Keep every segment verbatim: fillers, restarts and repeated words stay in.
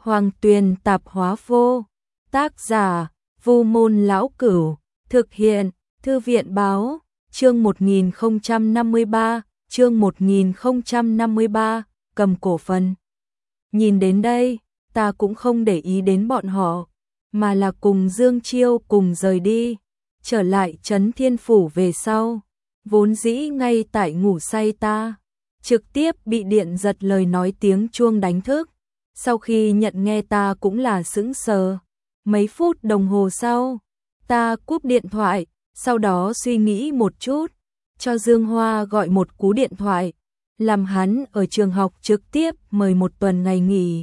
Hoàng Tuyền Tạp Hóa Vô. Tác giả: Vu Môn Lão Cửu. Thực hiện: Thư viện Báo. Chương một nghìn không trăm năm mươi ba, chương một nghìn không trăm năm mươi ba, cầm cổ phần. Nhìn đến đây, ta cũng không để ý đến bọn họ, mà là cùng Dương Chiêu cùng rời đi, trở lại Trấn Thiên Phủ về sau. Vốn dĩ ngay tại ngủ say ta, trực tiếp bị điện giật lời nói tiếng chuông đánh thức. Sau khi nhận nghe ta cũng là sững sờ. Mấy phút đồng hồ sau, ta cúp điện thoại, sau đó suy nghĩ một chút, cho Dương Hoa gọi một cú điện thoại, làm hắn ở trường học trực tiếp mời một tuần ngày nghỉ.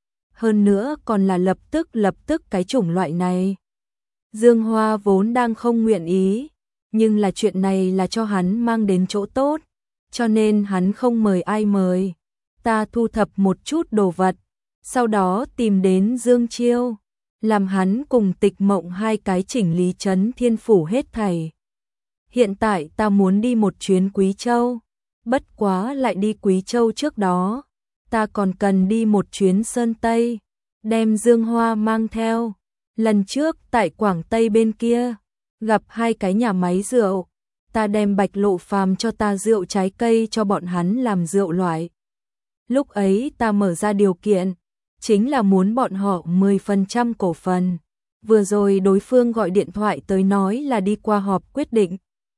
Hơn nữa còn là lập tức lập tức cái chủng loại này. Dương Hoa vốn đang không nguyện ý, nhưng là chuyện này là cho hắn mang đến chỗ tốt, cho nên hắn không mời ai mời. Ta thu thập một chút đồ vật, sau đó tìm đến Dương Chiêu, làm hắn cùng Tịch Mộng hai cái chỉnh lý Trấn Thiên Phủ hết thảy. Hiện tại ta muốn đi một chuyến Quý Châu, bất quá lại đi Quý Châu trước đó, ta còn cần đi một chuyến Sơn Tây, đem Dương Hoa mang theo. Lần trước tại Quảng Tây bên kia, gặp hai cái nhà máy rượu, ta đem Bạch Lộ Phàm cho ta rượu trái cây cho bọn hắn làm rượu loại. Lúc ấy ta mở ra điều kiện, chính là muốn bọn họ mười phần trăm cổ phần. Vừa rồi đối phương gọi điện thoại tới nói là đi qua họp quyết định,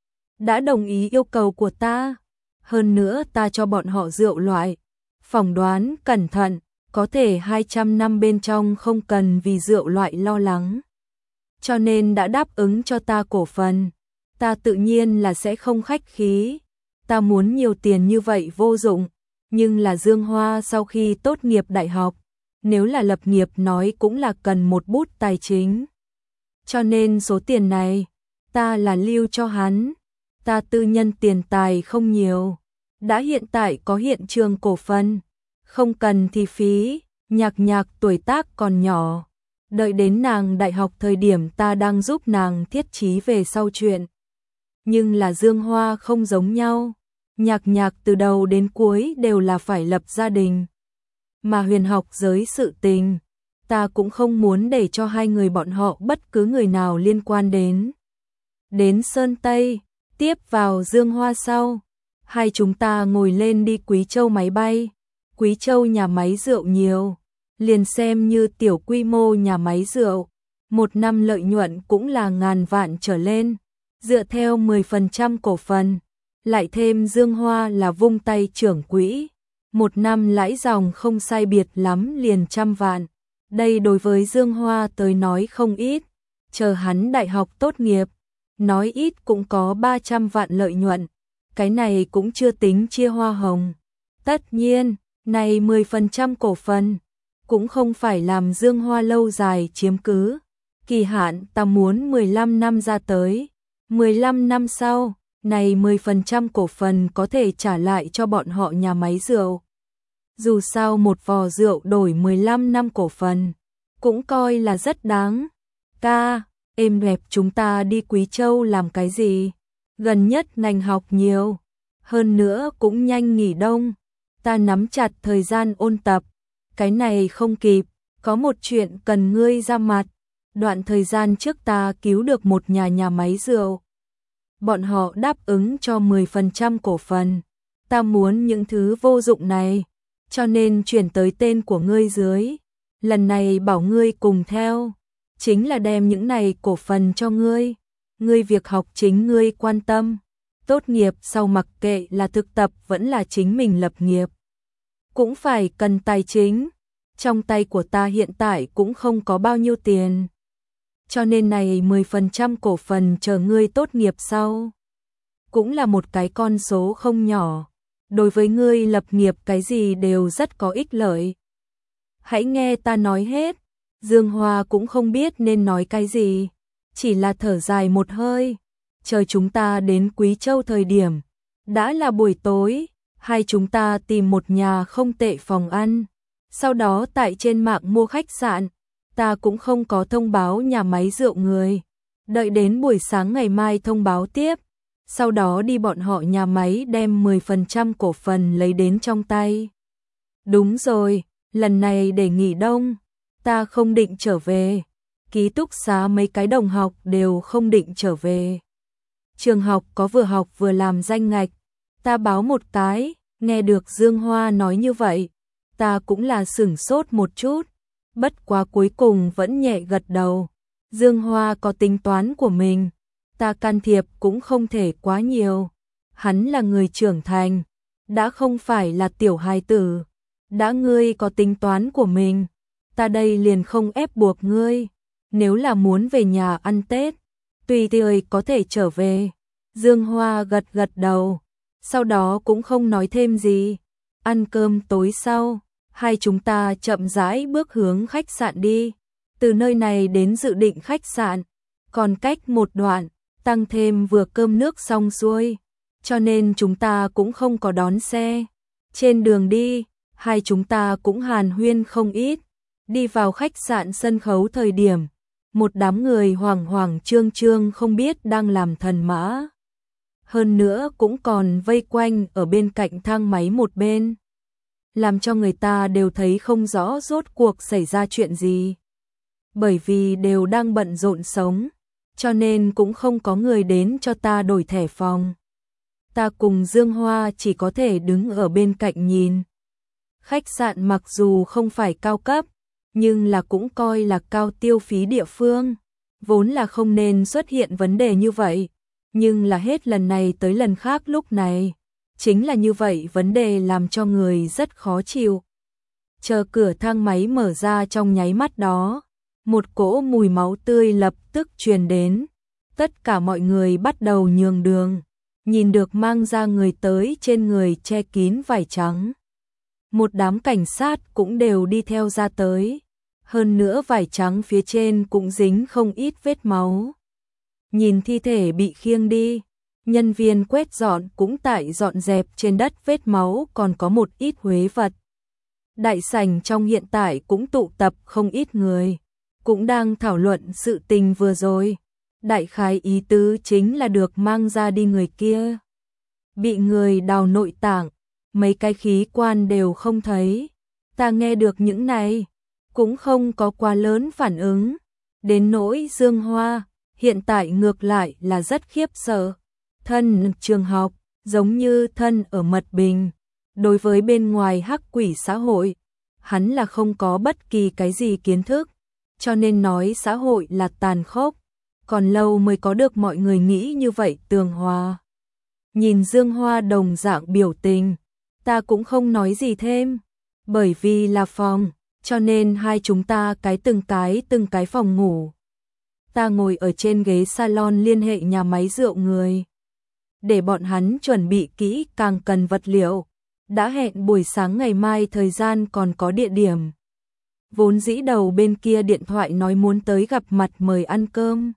đã đồng ý yêu cầu của ta. Hơn nữa ta cho bọn họ rượu loại, phỏng đoán cẩn thận, có thể hai trăm năm bên trong không cần vì rượu loại lo lắng. Cho nên đã đáp ứng cho ta cổ phần, ta tự nhiên là sẽ không khách khí. Ta muốn nhiều tiền như vậy vô dụng, nhưng là Dương Hoa sau khi tốt nghiệp đại học, nếu là lập nghiệp nói cũng là cần một bút tài chính. Cho nên số tiền này, ta là lưu cho hắn. Ta tư nhân tiền tài không nhiều, đã hiện tại có hiện trường cổ phần, không cần thì phí. Nhạc Nhạc tuổi tác còn nhỏ, đợi đến nàng đại học thời điểm ta đang giúp nàng thiết trí về sau chuyện. Nhưng là Dương Hoa không giống nhau, Nhạc Nhạc từ đầu đến cuối đều là phải lập gia đình. Mà huyền học giới sự tình, ta cũng không muốn để cho hai người bọn họ bất cứ người nào liên quan đến. Đến Sơn Tây, tiếp vào Dương Hoa sau, hai chúng ta ngồi lên đi Quý Châu máy bay. Quý Châu nhà máy rượu nhiều, liền xem như tiểu quy mô nhà máy rượu, một năm lợi nhuận cũng là ngàn vạn trở lên, dựa theo mười phần trăm cổ phần, lại thêm Dương Hoa là vung tay trưởng quỹ, một năm lãi dòng không sai biệt lắm liền trăm vạn. Đây đối với Dương Hoa tới nói không ít, chờ hắn đại học tốt nghiệp, nói ít cũng có ba trăm vạn lợi nhuận, cái này cũng chưa tính chia hoa hồng. Tất nhiên, này mười phần trăm cổ phần, cũng không phải làm Dương Hoa lâu dài chiếm cứ. Kỳ hạn ta muốn mười lăm năm ra tới, mười lăm năm sau, này mười phần trăm cổ phần có thể trả lại cho bọn họ nhà máy rượu. Dù sao một vò rượu đổi mười lăm năm cổ phần, cũng coi là rất đáng. Ca, êm đẹp chúng ta đi Quý Châu làm cái gì? Gần nhất ngành học nhiều, hơn nữa cũng nhanh nghỉ đông. Ta nắm chặt thời gian ôn tập, cái này không kịp, có một chuyện cần ngươi ra mặt. Đoạn thời gian trước ta cứu được một nhà nhà máy rượu, bọn họ đáp ứng cho mười phần trăm cổ phần, ta muốn những thứ vô dụng này, cho nên chuyển tới tên của ngươi dưới. Lần này bảo ngươi cùng theo, chính là đem những này cổ phần cho ngươi. Ngươi việc học chính ngươi quan tâm, tốt nghiệp sau mặc kệ là thực tập vẫn là chính mình lập nghiệp, cũng phải cần tài chính. Trong tay của ta hiện tại cũng không có bao nhiêu tiền, cho nên này mười phần trăm cổ phần chờ ngươi tốt nghiệp sau, cũng là một cái con số không nhỏ. Đối với ngươi lập nghiệp cái gì đều rất có ích lợi. Hãy nghe ta nói hết. Dương Hoa cũng không biết nên nói cái gì, chỉ là thở dài một hơi. Chờ chúng ta đến Quý Châu thời điểm, đã là buổi tối, hai chúng ta tìm một nhà không tệ phòng ăn, sau đó tại trên mạng mua khách sạn. Ta cũng không có thông báo nhà máy rượu người, đợi đến buổi sáng ngày mai thông báo tiếp, sau đó đi bọn họ nhà máy đem mười phần trăm cổ phần lấy đến trong tay. Đúng rồi, lần này để nghỉ đông, ta không định trở về. Ký túc xá mấy cái đồng học đều không định trở về. Trường học có vừa học vừa làm danh ngạch. Ta báo một cái, nghe được Dương Hoa nói như vậy. Ta cũng là sửng sốt một chút. Bất quá cuối cùng vẫn nhẹ gật đầu. Dương Hoa có tính toán của mình. Ta can thiệp cũng không thể quá nhiều. Hắn là người trưởng thành. Đã không phải là tiểu hài tử. Đã ngươi có tính toán của mình. Ta đây liền không ép buộc ngươi. Nếu là muốn về nhà ăn Tết, tùy tiện có thể trở về. Dương Hoa gật gật đầu. Sau đó cũng không nói thêm gì. Ăn cơm tối sau, hai chúng ta chậm rãi bước hướng khách sạn đi. Từ nơi này đến dự định khách sạn, còn cách một đoạn, tăng thêm vừa cơm nước xong xuôi. Cho nên chúng ta cũng không có đón xe. Trên đường đi, hai chúng ta cũng hàn huyên không ít. Đi vào khách sạn sân khấu thời điểm, một đám người hoảng hoảng trương trương không biết đang làm thần mã. Hơn nữa cũng còn vây quanh ở bên cạnh thang máy một bên. Làm cho người ta đều thấy không rõ rốt cuộc xảy ra chuyện gì. Bởi vì đều đang bận rộn sống, cho nên cũng không có người đến cho ta đổi thẻ phòng. Ta cùng Dương Hoa chỉ có thể đứng ở bên cạnh nhìn. Khách sạn mặc dù không phải cao cấp, nhưng là cũng coi là cao tiêu phí địa phương. Vốn là không nên xuất hiện vấn đề như vậy. Nhưng là hết lần này tới lần khác lúc này. Chính là như vậy vấn đề làm cho người rất khó chịu. Chờ cửa thang máy mở ra trong nháy mắt đó. Một cỗ mùi máu tươi lập tức truyền đến. Tất cả mọi người bắt đầu nhường đường. Nhìn được mang ra người tới trên người che kín vải trắng. Một đám cảnh sát cũng đều đi theo ra tới. Hơn nữa vải trắng phía trên cũng dính không ít vết máu. Nhìn thi thể bị khiêng đi, nhân viên quét dọn cũng tại dọn dẹp trên đất vết máu còn có một ít huế vật. Đại sảnh trong hiện tại cũng tụ tập không ít người, cũng đang thảo luận sự tình vừa rồi. Đại khái ý tứ chính là được mang ra đi người kia. Bị người đào nội tạng, mấy cái khí quan đều không thấy. Ta nghe được những này, cũng không có quá lớn phản ứng. Đến nỗi Dương Hoa, hiện tại ngược lại là rất khiếp sợ. Thân trường học, giống như thân ở mật bình. Đối với bên ngoài hắc quỷ xã hội, hắn là không có bất kỳ cái gì kiến thức. Cho nên nói xã hội là tàn khốc. Còn lâu mới có được mọi người nghĩ như vậy tường hòa. Nhìn Dương Hoa đồng dạng biểu tình, ta cũng không nói gì thêm. Bởi vì là phòng, cho nên hai chúng ta cái từng cái từng cái phòng ngủ. Ta ngồi ở trên ghế salon liên hệ nhà máy rượu người. Để bọn hắn chuẩn bị kỹ càng cần vật liệu. Đã hẹn buổi sáng ngày mai thời gian còn có địa điểm. Vốn dĩ đầu bên kia điện thoại nói muốn tới gặp mặt mời ăn cơm.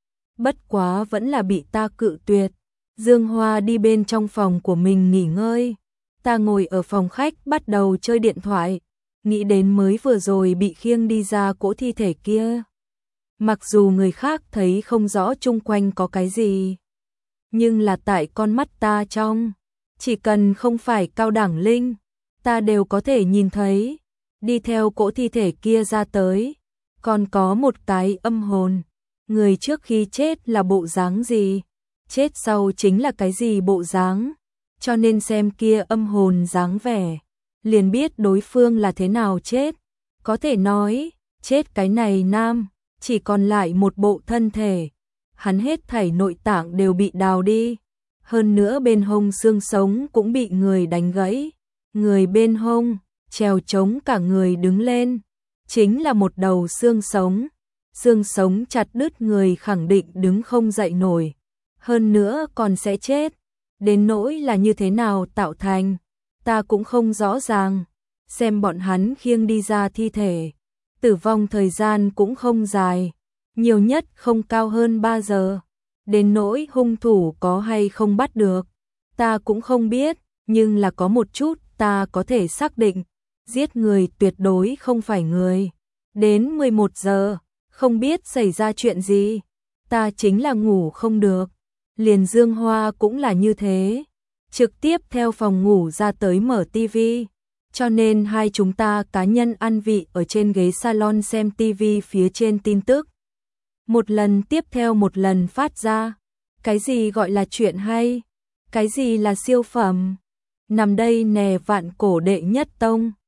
Bất quá vẫn là bị ta cự tuyệt. Dương Hoa đi bên trong phòng của mình nghỉ ngơi. Ta ngồi ở phòng khách bắt đầu chơi điện thoại. Nghĩ đến mới vừa rồi bị khiêng đi ra cỗ thi thể kia. Mặc dù người khác thấy không rõ chung quanh có cái gì. Nhưng là tại con mắt ta trong. Chỉ cần không phải cao đẳng linh. Ta đều có thể nhìn thấy. Đi theo cỗ thi thể kia ra tới. Còn có một cái âm hồn. Người trước khi chết là bộ dáng gì? Chết sau chính là cái gì bộ dáng? Cho nên xem kia âm hồn dáng vẻ, liền biết đối phương là thế nào chết. Có thể nói, chết cái này nam, chỉ còn lại một bộ thân thể. Hắn hết thảy nội tạng đều bị đào đi. Hơn nữa bên hông xương sống cũng bị người đánh gãy. Người bên hông, trèo trống cả người đứng lên. Chính là một đầu xương sống. Xương sống chặt đứt người khẳng định đứng không dậy nổi. Hơn nữa còn sẽ chết. Đến nỗi là như thế nào tạo thành, ta cũng không rõ ràng. Xem bọn hắn khiêng đi ra thi thể. Tử vong thời gian cũng không dài. Nhiều nhất không cao hơn ba giờ. Đến nỗi hung thủ có hay không bắt được, ta cũng không biết. Nhưng là có một chút ta có thể xác định. Giết người tuyệt đối không phải người. Đến mười một giờ, không biết xảy ra chuyện gì. Ta chính là ngủ không được. Liền Dương Hoa cũng là như thế. Trực tiếp theo phòng ngủ ra tới mở tivi. Cho nên hai chúng ta cá nhân ăn vị ở trên ghế salon xem tivi phía trên tin tức. Một lần tiếp theo một lần phát ra. Cái gì gọi là chuyện hay? Cái gì là siêu phẩm? Nằm đây nè vạn cổ đệ nhất tông.